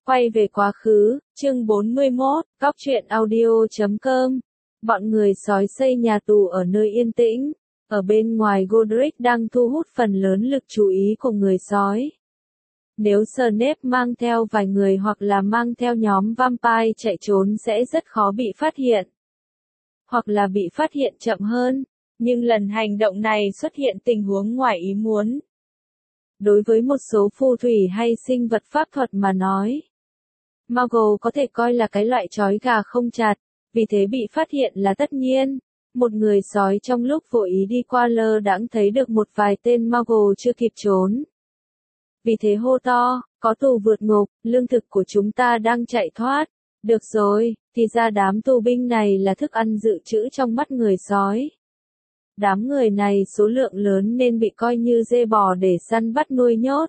Quay về quá khứ, chương 41, Góc truyện audio.com. Bọn người sói xây nhà tù ở nơi yên tĩnh. Ở bên ngoài Godric đang thu hút phần lớn lực chú ý của người sói. Nếu Snape mang theo vài người hoặc là mang theo nhóm vampire chạy trốn sẽ rất khó bị phát hiện. Hoặc là bị phát hiện chậm hơn. Nhưng lần hành động này xuất hiện tình huống ngoài ý muốn. Đối với một số phù thủy hay sinh vật pháp thuật mà nói, Muggle có thể coi là cái loại trói gà không chặt, vì thế bị phát hiện là tất nhiên. Một người sói trong lúc vô ý đi qua lơ đãng thấy được một vài tên Muggle chưa kịp trốn. Vì thế hô to, có tù vượt ngục, lương thực của chúng ta đang chạy thoát. Được rồi, thì ra đám tù binh này là thức ăn dự trữ trong mắt người sói. Đám người này số lượng lớn nên bị coi như dê bò để săn bắt nuôi nhốt.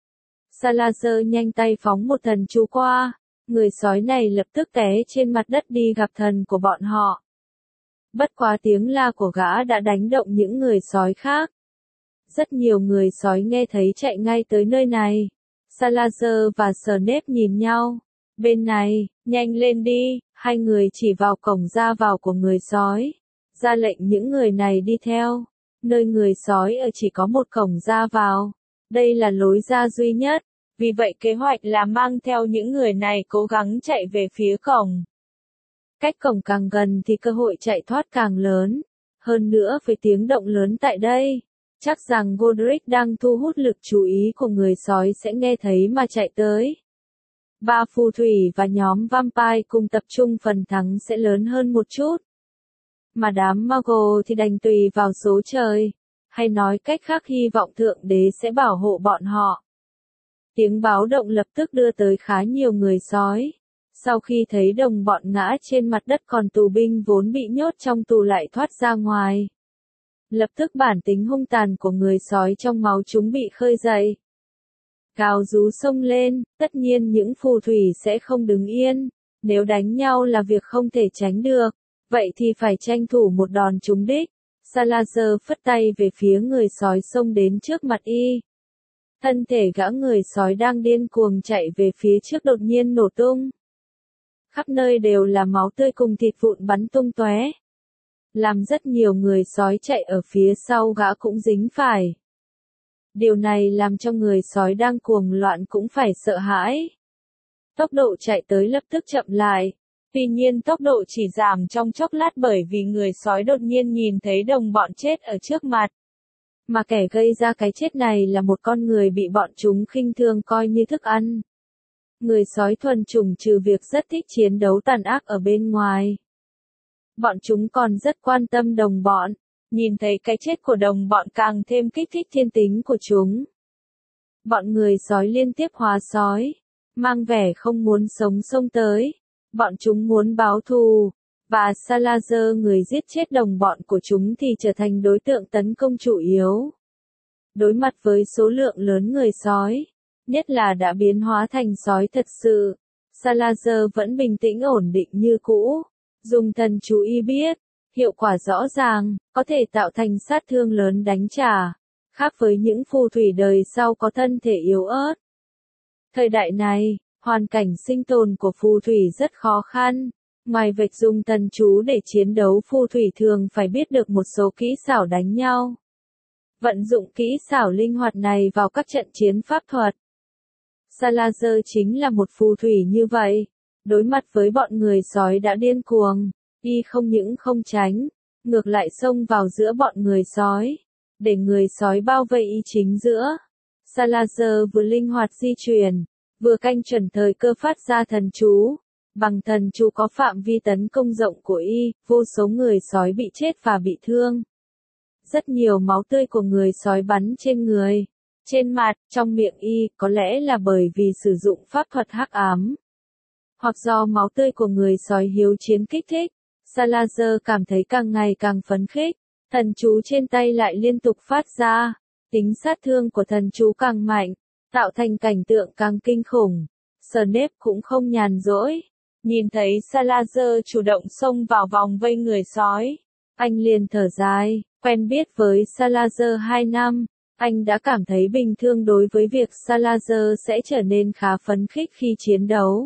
Salazar nhanh tay phóng một thần chú qua, người sói này lập tức té trên mặt đất đi gặp thần của bọn họ. Bất quá tiếng la của gã đã đánh động những người sói khác. Rất nhiều người sói nghe thấy chạy ngay tới nơi này. Salazar và Snape nhìn nhau. Bên này, nhanh lên đi, hai người chỉ vào cổng ra vào của người sói. Ra lệnh những người này đi theo. Nơi người sói ở chỉ có một cổng ra vào. Đây là lối ra duy nhất. Vì vậy kế hoạch là mang theo những người này cố gắng chạy về phía cổng. Cách cổng càng gần thì cơ hội chạy thoát càng lớn. Hơn nữa với tiếng động lớn tại đây, chắc rằng Godric đang thu hút lực chú ý của người sói sẽ nghe thấy mà chạy tới. Ba phù thủy và nhóm vampire cùng tập trung phần thắng sẽ lớn hơn một chút. Mà đám Muggle thì đành tùy vào số trời, hay nói cách khác hy vọng Thượng Đế sẽ bảo hộ bọn họ. Tiếng báo động lập tức đưa tới khá nhiều người sói. Sau khi thấy đồng bọn ngã trên mặt đất còn tù binh vốn bị nhốt trong tù lại thoát ra ngoài. Lập tức bản tính hung tàn của người sói trong máu chúng bị khơi dậy. Gào rú xông lên, tất nhiên những phù thủy sẽ không đứng yên. Nếu đánh nhau là việc không thể tránh được, vậy thì phải tranh thủ một đòn trúng đích. Salazar phất tay về phía người sói xông đến trước mặt y. Thân thể gã người sói đang điên cuồng chạy về phía trước đột nhiên nổ tung. Khắp nơi đều là máu tươi cùng thịt vụn bắn tung tóe. Làm rất nhiều người sói chạy ở phía sau gã cũng dính phải. Điều này làm cho người sói đang cuồng loạn cũng phải sợ hãi. Tốc độ chạy tới lập tức chậm lại. Tuy nhiên tốc độ chỉ giảm trong chốc lát bởi vì người sói đột nhiên nhìn thấy đồng bọn chết ở trước mặt. Mà kẻ gây ra cái chết này là một con người bị bọn chúng khinh thường coi như thức ăn. Người sói thuần chủng trừ việc rất thích chiến đấu tàn ác ở bên ngoài. Bọn chúng còn rất quan tâm đồng bọn. Nhìn thấy cái chết của đồng bọn càng thêm kích thích thiên tính của chúng. Bọn người sói liên tiếp hóa sói, mang vẻ không muốn sống xông tới. Bọn chúng muốn báo thù, và Salazar người giết chết đồng bọn của chúng thì trở thành đối tượng tấn công chủ yếu. Đối mặt với số lượng lớn người sói, nhất là đã biến hóa thành sói thật sự, Salazar vẫn bình tĩnh ổn định như cũ, dùng thần chú y biết, hiệu quả rõ ràng, có thể tạo thành sát thương lớn đánh trả, khác với những phù thủy đời sau có thân thể yếu ớt. Thời đại này, hoàn cảnh sinh tồn của phù thủy rất khó khăn. Ngoài việc dùng thần chú để chiến đấu, phù thủy thường phải biết được một số kỹ xảo đánh nhau. Vận dụng kỹ xảo linh hoạt này vào các trận chiến pháp thuật. Salazar chính là một phù thủy như vậy. Đối mặt với bọn người sói đã điên cuồng, y không những không tránh, ngược lại xông vào giữa bọn người sói, để người sói bao vây y chính giữa. Salazar vừa linh hoạt di chuyển, vừa canh chuẩn thời cơ phát ra thần chú. Bằng thần chú có phạm vi tấn công rộng của y, vô số người sói bị chết và bị thương. Rất nhiều máu tươi của người sói bắn trên người, trên mặt, trong miệng y, có lẽ là bởi vì sử dụng pháp thuật hắc ám. Hoặc do máu tươi của người sói hiếu chiến kích thích, Salazar cảm thấy càng ngày càng phấn khích, thần chú trên tay lại liên tục phát ra, tính sát thương của thần chú càng mạnh, tạo thành cảnh tượng càng kinh khủng. Snape cũng không nhàn rỗi. Nhìn thấy Salazar chủ động xông vào vòng vây người sói, anh liền thở dài, quen biết với Salazar 2 năm, Anh đã cảm thấy bình thường đối với việc Salazar sẽ trở nên khá phấn khích khi chiến đấu.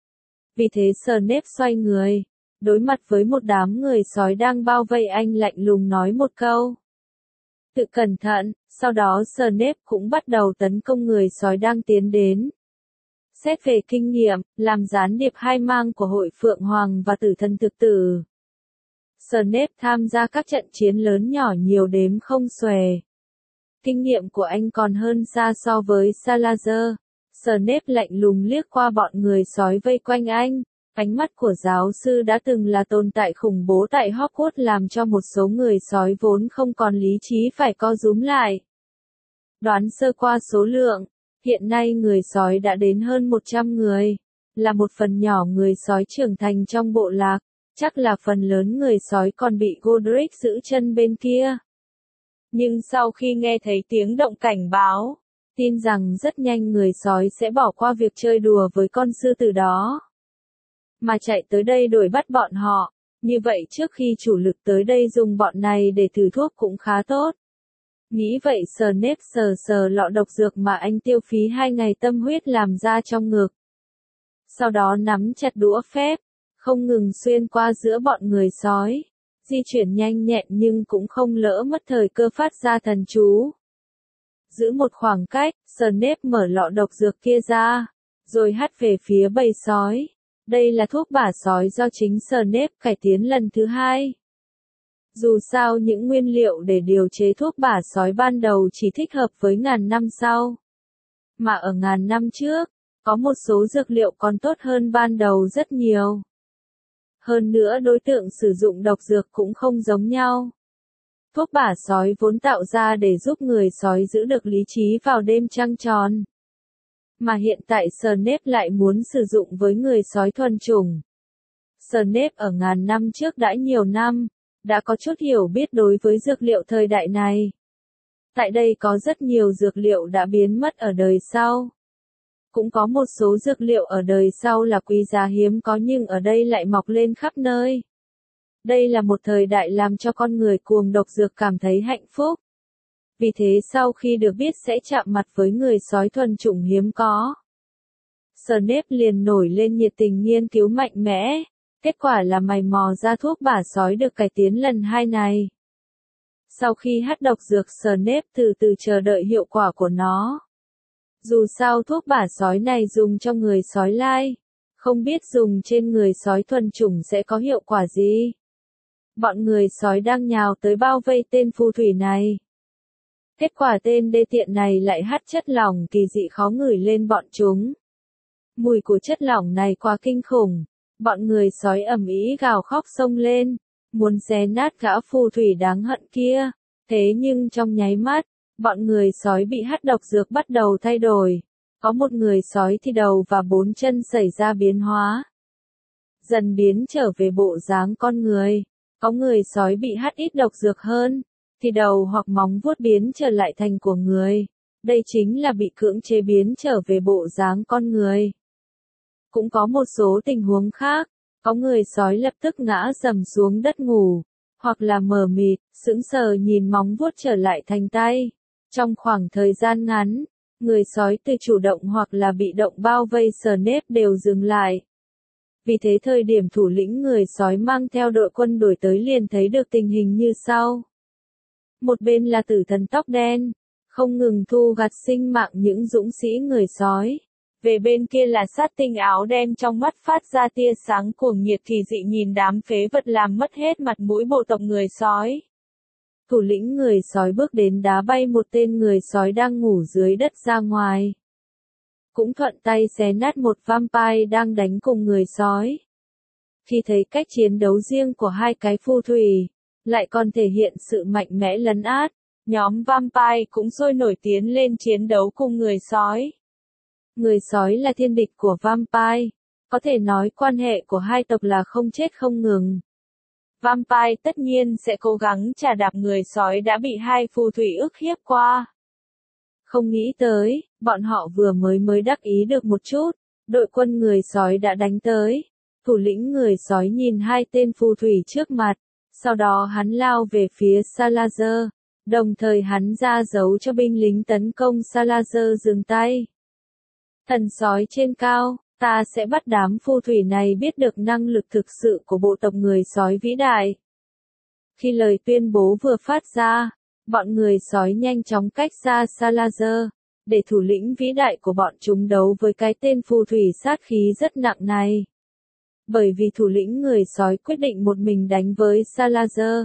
Vì thế Snape xoay người, đối mặt với một đám người sói đang bao vây anh lạnh lùng nói một câu. Tự cẩn thận, sau đó Snape cũng bắt đầu tấn công người sói đang tiến đến. Xét về kinh nghiệm, làm gián điệp hai mang của Hội Phượng Hoàng và Tử Thần Thực Tử. Snape tham gia các trận chiến lớn nhỏ nhiều đếm không xuể. Kinh nghiệm của anh còn hơn xa so với Salazar. Snape lạnh lùng liếc qua bọn người sói vây quanh anh. Ánh mắt của giáo sư đã từng là tồn tại khủng bố tại Hogwarts làm cho một số người sói vốn không còn lý trí phải co rúm lại. Đoán sơ qua số lượng, hiện nay người sói đã đến hơn 100 người, là một phần nhỏ người sói trưởng thành trong bộ lạc, chắc là phần lớn người sói còn bị Godric giữ chân bên kia. Nhưng sau khi nghe thấy tiếng động cảnh báo, tin rằng rất nhanh người sói sẽ bỏ qua việc chơi đùa với con sư tử đó, mà chạy tới đây đuổi bắt bọn họ. Như vậy trước khi chủ lực tới đây dùng bọn này để thử thuốc cũng khá tốt. Nghĩ vậy Snape sờ sờ lọ độc dược mà anh tiêu phí 2 ngày tâm huyết làm ra trong ngực. Sau đó nắm chặt đũa phép, không ngừng xuyên qua giữa bọn người sói, di chuyển nhanh nhẹn nhưng cũng không lỡ mất thời cơ phát ra thần chú. Giữ một khoảng cách, Snape mở lọ độc dược kia ra, rồi hắt về phía bầy sói. Đây là thuốc bả sói do chính Snape cải tiến lần thứ 2. Dù sao những nguyên liệu để điều chế thuốc bả sói ban đầu chỉ thích hợp với ngàn năm sau. Mà ở ngàn năm trước, có một số dược liệu còn tốt hơn ban đầu rất nhiều. Hơn nữa đối tượng sử dụng độc dược cũng không giống nhau. Thuốc bả sói vốn tạo ra để giúp người sói giữ được lý trí vào đêm trăng tròn. Mà hiện tại Snape lại muốn sử dụng với người sói thuần chủng. Snape ở ngàn năm trước đã nhiều năm, đã có chút hiểu biết đối với dược liệu thời đại này. Tại đây có rất nhiều dược liệu đã biến mất ở đời sau. Cũng có một số dược liệu ở đời sau là quý giá hiếm có nhưng ở đây lại mọc lên khắp nơi. Đây là một thời đại làm cho con người cuồng độc dược cảm thấy hạnh phúc. Vì thế sau khi được biết sẽ chạm mặt với người sói thuần chủng hiếm có, Snape liền nổi lên nhiệt tình nghiên cứu mạnh mẽ. Kết quả là mày mò ra thuốc bả sói được cải tiến lần 2 này. Sau khi hắt độc dược Snape từ từ chờ đợi hiệu quả của nó. Dù sao thuốc bả sói này dùng cho người sói lai, không biết dùng trên người sói thuần chủng sẽ có hiệu quả gì. Bọn người sói đang nhào tới bao vây tên phù thủy này. Kết quả tên đê tiện này lại hắt chất lỏng kỳ dị khó ngửi lên bọn chúng. Mùi của chất lỏng này quá kinh khủng. Bọn người sói ầm ĩ gào khóc xông lên, muốn xé nát gã phù thủy đáng hận kia. Thế nhưng trong nháy mắt, bọn người sói bị hắt độc dược bắt đầu thay đổi. Có một người sói thì đầu và 4 chân xảy ra biến hóa. Dần biến trở về bộ dáng con người. Có người sói bị hắt ít độc dược hơn, thì đầu hoặc móng vuốt biến trở lại thành của người. Đây chính là bị cưỡng chế biến trở về bộ dáng con người. Cũng có một số tình huống khác, có người sói lập tức ngã rầm xuống đất ngủ, hoặc là mờ mịt, sững sờ nhìn móng vuốt trở lại thành tay. Trong khoảng thời gian ngắn, người sói từ chủ động hoặc là bị động bao vây Snape đều dừng lại. Vì thế thời điểm thủ lĩnh người sói mang theo đội quân đuổi tới liền thấy được tình hình như sau. Một bên là tử thần tóc đen, không ngừng thu gặt sinh mạng những dũng sĩ người sói. Về bên kia là sát tinh áo đen trong mắt phát ra tia sáng cuồng nhiệt kỳ dị nhìn đám phế vật làm mất hết mặt mũi bộ tộc người sói. Thủ lĩnh người sói bước đến đá bay một tên người sói đang ngủ dưới đất ra ngoài. Cũng thuận tay xé nát một vampire đang đánh cùng người sói. Khi thấy cách chiến đấu riêng của hai cái phù thủy, lại còn thể hiện sự mạnh mẽ lấn át, nhóm vampire cũng sôi nổi tiến lên chiến đấu cùng người sói. Người sói là thiên địch của vampire, có thể nói quan hệ của hai tộc là không chết không ngừng. Vampire tất nhiên sẽ cố gắng chà đạp người sói đã bị hai phù thủy ức hiếp qua. Không nghĩ tới, bọn họ vừa mới đắc ý được một chút, đội quân người sói đã đánh tới. Thủ lĩnh người sói nhìn hai tên phù thủy trước mặt, sau đó hắn lao về phía Salazar, Đồng thời hắn ra dấu cho binh lính tấn công Salazar dừng tay. Thần sói trên cao, ta sẽ bắt đám phù thủy này biết được năng lực thực sự của bộ tộc người sói vĩ đại. Khi lời tuyên bố vừa phát ra, bọn người sói nhanh chóng cách xa Salazar, để thủ lĩnh vĩ đại của bọn chúng đấu với cái tên phù thủy sát khí rất nặng này. Bởi vì thủ lĩnh người sói quyết định một mình đánh với Salazar,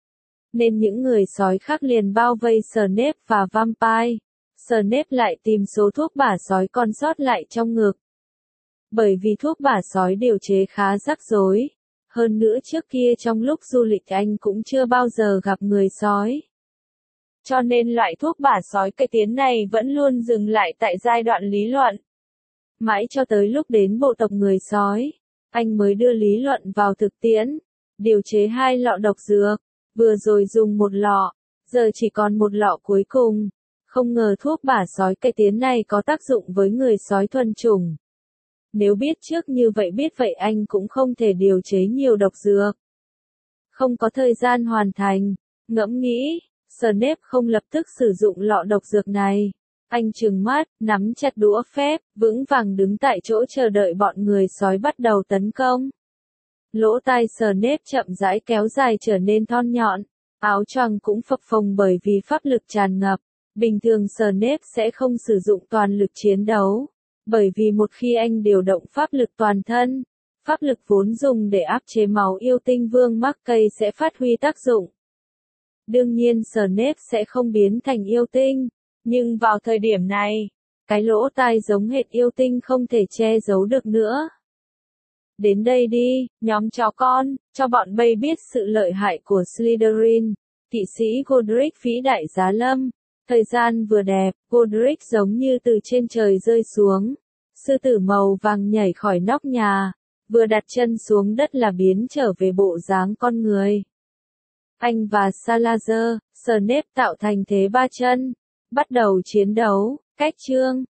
nên những người sói khác liền bao vây Snape và Vampire. Snape lại tìm số thuốc bả sói còn sót lại trong ngực. Bởi vì thuốc bả sói điều chế khá rắc rối. Hơn nữa trước kia trong lúc du lịch anh cũng chưa bao giờ gặp người sói. Cho nên loại thuốc bả sói cải tiến này vẫn luôn dừng lại tại giai đoạn lý luận. Mãi cho tới lúc đến bộ tộc người sói, anh mới đưa lý luận vào thực tiễn, điều chế 2 lọ độc dược, vừa rồi dùng 1 lọ, giờ chỉ còn 1 lọ cuối cùng. Không ngờ thuốc bả sói cải tiến này có tác dụng với người sói thuần chủng. Nếu biết trước như vậy biết vậy anh cũng không thể điều chế nhiều độc dược. Không có thời gian hoàn thành, ngẫm nghĩ, Snape không lập tức sử dụng lọ độc dược này. Anh trừng mắt, nắm chặt đũa phép, vững vàng đứng tại chỗ chờ đợi bọn người sói bắt đầu tấn công. Lỗ tai Snape chậm rãi kéo dài trở nên thon nhọn, áo choàng cũng phập phồng bởi vì pháp lực tràn ngập. Bình thường Snape sẽ không sử dụng toàn lực chiến đấu, bởi vì một khi anh điều động pháp lực toàn thân, pháp lực vốn dùng để áp chế máu yêu tinh vương McKay sẽ phát huy tác dụng. Đương nhiên Snape sẽ không biến thành yêu tinh, nhưng vào thời điểm này, cái lỗ tai giống hệt yêu tinh không thể che giấu được nữa. Đến đây đi, nhóm chó con, cho bọn bay biết sự lợi hại của Slytherin. Kỵ sĩ Godric vĩ đại giá lâm. Thời gian vừa đẹp, Godric giống như từ trên trời rơi xuống. Sư tử màu vàng nhảy khỏi nóc nhà, vừa đặt chân xuống đất là biến trở về bộ dáng con người. Anh và Salazar, Snape tạo thành thế 3 chân, bắt đầu chiến đấu. Cách chương